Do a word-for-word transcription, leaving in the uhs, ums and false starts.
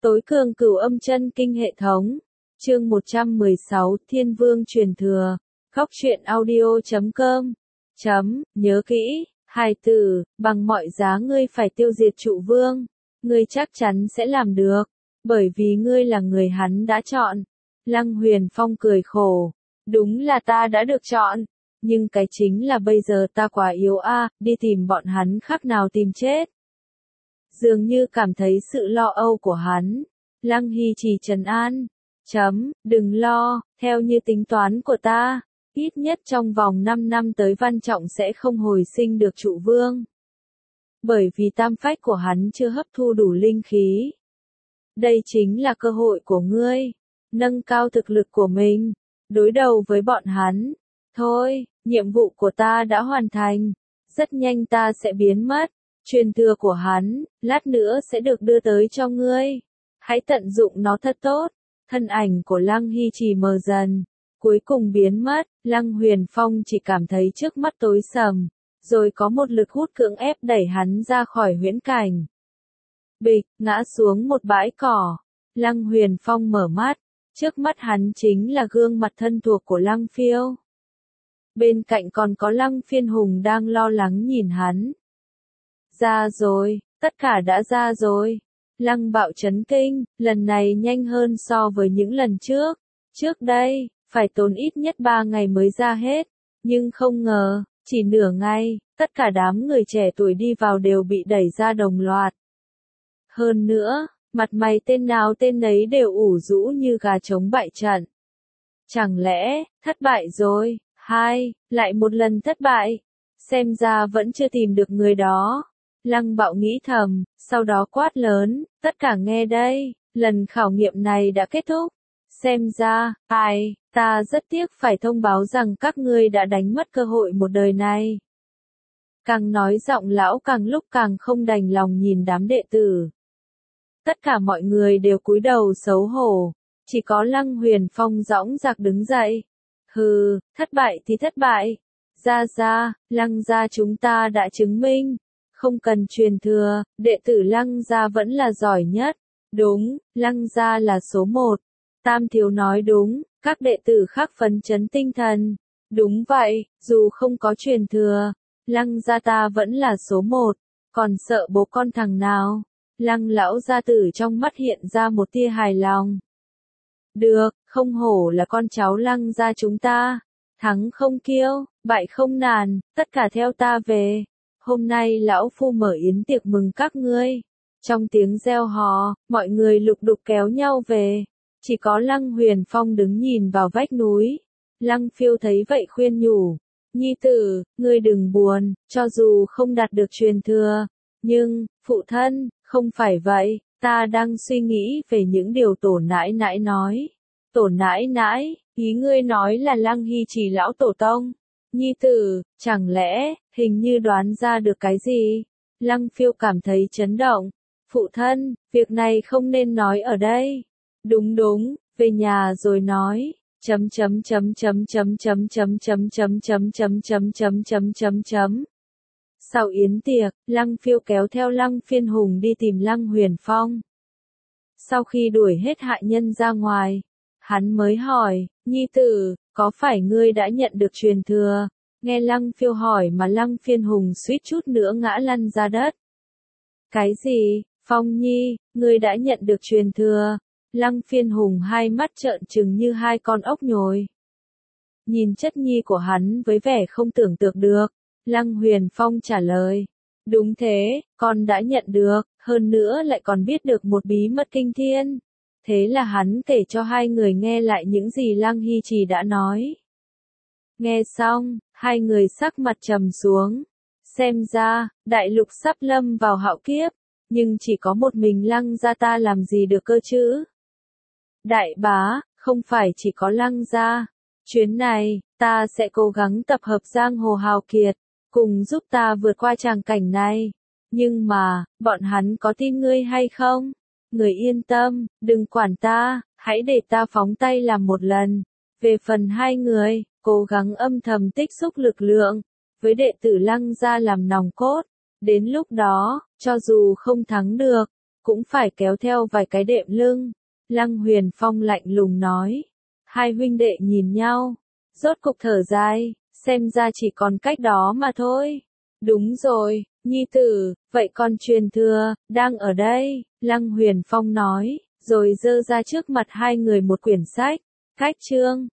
Tối cường cửu âm chân kinh hệ thống. Chương một trăm mười sáu, Thiên Vương truyền thừa. Góc truyện audio chấm com. Chấm, nhớ kỹ, hài tử, bằng mọi giá ngươi phải tiêu diệt trụ vương. Ngươi chắc chắn sẽ làm được, bởi vì ngươi là người hắn đã chọn. Lăng Huyền Phong cười khổ. Đúng là ta đã được chọn, nhưng cái chính là bây giờ ta quá yếu a, đi tìm bọn hắn khác nào tìm chết. Dường như cảm thấy sự lo âu của hắn. Lăng Hy chỉ trấn an. Chấm, đừng lo, theo như tính toán của ta, ít nhất trong vòng năm năm tới Văn Trọng sẽ không hồi sinh được trụ vương. Bởi vì tam phách của hắn chưa hấp thu đủ linh khí. Đây chính là cơ hội của ngươi, nâng cao thực lực của mình, đối đầu với bọn hắn. Thôi, nhiệm vụ của ta đã hoàn thành, rất nhanh ta sẽ biến mất. Truyền thừa của hắn, lát nữa sẽ được đưa tới cho ngươi. Hãy tận dụng nó thật tốt. Thân ảnh của Lăng Hy chỉ mờ dần, cuối cùng biến mất. Lăng Huyền Phong chỉ cảm thấy trước mắt tối sầm, rồi có một lực hút cưỡng ép đẩy hắn ra khỏi huyễn cảnh. Bịch, ngã xuống một bãi cỏ. Lăng Huyền Phong mở mắt, trước mắt hắn chính là gương mặt thân thuộc của Lăng Phiêu. Bên cạnh còn có Lăng Phiên Hùng đang lo lắng nhìn hắn. Ra rồi, tất cả đã ra rồi. Lăng Bạo chấn kinh, lần này nhanh hơn so với những lần trước. Trước đây, phải tốn ít nhất ba ngày mới ra hết. Nhưng không ngờ, chỉ nửa ngày, tất cả đám người trẻ tuổi đi vào đều bị đẩy ra đồng loạt. Hơn nữa, mặt mày tên nào tên nấy đều ủ rũ như gà trống bại trận. Chẳng lẽ, thất bại rồi, hai, lại một lần thất bại. Xem ra vẫn chưa tìm được người đó. Lăng Bạo nghĩ thầm, sau đó quát lớn, tất cả nghe đây, lần khảo nghiệm này đã kết thúc. Xem ra, ai, ta rất tiếc phải thông báo rằng các ngươi đã đánh mất cơ hội một đời này. Càng nói giọng lão càng lúc càng không đành lòng nhìn đám đệ tử. Tất cả mọi người đều cúi đầu xấu hổ, chỉ có Lăng Huyền Phong dõng dạc đứng dậy. Hừ, thất bại thì thất bại. Ra ra, Lăng gia chúng ta đã chứng minh. Không cần truyền thừa, đệ tử Lăng gia vẫn là giỏi nhất. Đúng, Lăng gia là số một. Tam thiếu nói đúng, các đệ tử khác phấn chấn tinh thần. Đúng vậy, dù không có truyền thừa, Lăng gia ta vẫn là số một. Còn sợ bố con thằng nào? Lăng lão gia tử trong mắt hiện ra một tia hài lòng. Được, không hổ là con cháu Lăng gia chúng ta. Thắng không kiêu, bại không nản, tất cả theo ta về. Hôm nay lão phu mở yến tiệc mừng các ngươi. Trong tiếng reo hò, mọi người lục đục kéo nhau về. Chỉ có Lăng Huyền Phong đứng nhìn vào vách núi. Lăng Phiêu thấy vậy khuyên nhủ. Nhi tử, ngươi đừng buồn, cho dù không đạt được truyền thừa. Nhưng, phụ thân, không phải vậy, ta đang suy nghĩ về những điều tổ nãi nãi nói. Tổ nãi nãi, ý ngươi nói là Lăng Hy chỉ lão tổ tông. Nhi tử, chẳng lẽ, hình như đoán ra được cái gì? Lăng Phiêu cảm thấy chấn động. Phụ thân, việc này không nên nói ở đây. Đúng đúng, về nhà rồi nói. Chấm chấm chấm chấm chấm chấm chấm chấm chấm chấm chấm chấm chấm chấm chấm chấm. Sau yến tiệc, Lăng Phiêu kéo theo Lăng Phiên Hùng đi tìm Lăng Huyền Phong. Sau khi đuổi hết hạ nhân ra ngoài, hắn mới hỏi, Nhi tử, có phải ngươi đã nhận được truyền thừa? Nghe Lăng Phiêu hỏi mà Lăng Phiên Hùng suýt chút nữa ngã lăn ra đất. Cái gì, Phong Nhi, ngươi đã nhận được truyền thừa? Lăng Phiên Hùng hai mắt trợn trừng như hai con ốc nhồi. Nhìn chất nhi của hắn với vẻ không tưởng tượng được, Lăng Huyền Phong trả lời. Đúng thế, con đã nhận được, hơn nữa lại còn biết được một bí mật kinh thiên. Thế là hắn kể cho hai người nghe lại những gì Lăng Hy Trì đã nói. Nghe xong, hai người sắc mặt trầm xuống. Xem ra, đại lục sắp lâm vào hạo kiếp, nhưng chỉ có một mình Lăng gia ta làm gì được cơ chứ? Đại bá, không phải chỉ có Lăng gia. Chuyến này, ta sẽ cố gắng tập hợp giang hồ hào kiệt, cùng giúp ta vượt qua tràng cảnh này. Nhưng mà, bọn hắn có tin ngươi hay không? Người yên tâm, đừng quản ta, hãy để ta phóng tay làm một lần. Về phần hai người, cố gắng âm thầm tích xúc lực lượng, với đệ tử Lăng gia làm nòng cốt. Đến lúc đó, cho dù không thắng được, cũng phải kéo theo vài cái đệm lưng. Lăng Huyền Phong lạnh lùng nói. Hai huynh đệ nhìn nhau, rốt cục thở dài, xem ra chỉ còn cách đó mà thôi. Đúng rồi, nhi tử, vậy con truyền thừa, đang ở đây, Lăng Huyền Phong nói, rồi giơ ra trước mặt hai người một quyển sách. Cách chương